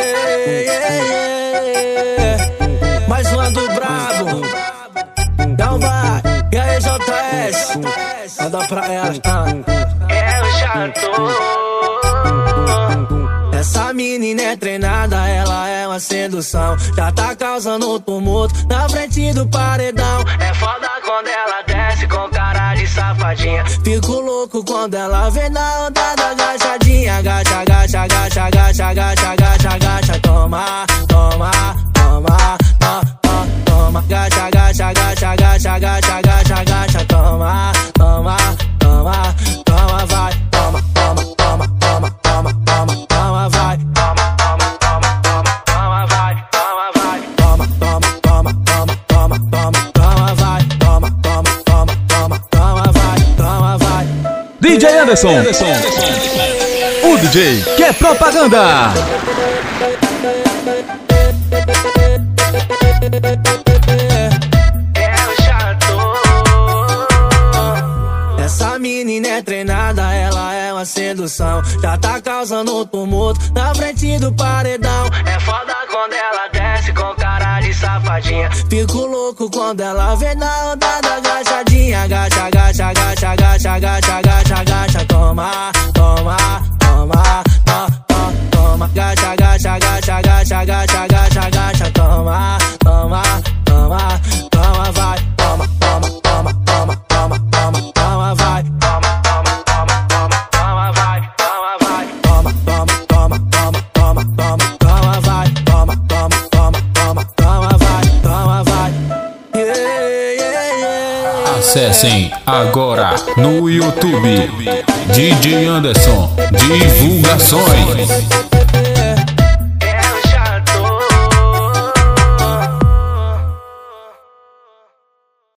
Mais uma do brabo. Então vai. E aí, JS? Manda pra ela. É o chato. Essa menina é treinada, ela é uma sedução. Já tá causando tumulto na frente do paredão. É foda quando ela desce com cara de safadinha. Fico louco quando ela vem na onda da agachadinha. Agacha, agacha, agacha, agacha, agacha, agacha, agacha. Toma, toma, toma, toma, toma. Agacha, agacha, agacha, agacha, agacha, agacha, agacha. Toma, toma, toma, toma, vai. Toma, toma, toma, toma, toma, toma, toma, vai. Toma, toma, toma, toma, toma, vai. Toma, vai. Toma, toma, toma, toma, toma, toma, toma, vai. Toma, toma, toma, toma, toma, vai. Toma, vai. DJ Anderson. O DJ que é propaganda. É o chato. Essa menina é treinada, ela é uma sedução. Já tá causando tumulto na frente do paredão. É foda quando ela desce com cara de safadinha. Fico louco quando ela vem na onda da agachadinha. Agacha, agacha, agacha, agacha, agacha, agacha, agacha. Toma, toma, toma, toma, toma. Agacha, agacha, agacha, agacha, agacha, agacha, agacha. Toma, toma, toma, toma, vai. Toma, toma, toma, toma, toma, toma, toma, vai. Toma, toma, toma, toma, toma, vai. Toma, vai. Toma, toma, toma, toma, toma, toma, toma, vai. Toma, toma, toma, toma, toma, vai. Toma, vai. Acessem agora no YouTube DJ Anderson Divulgações.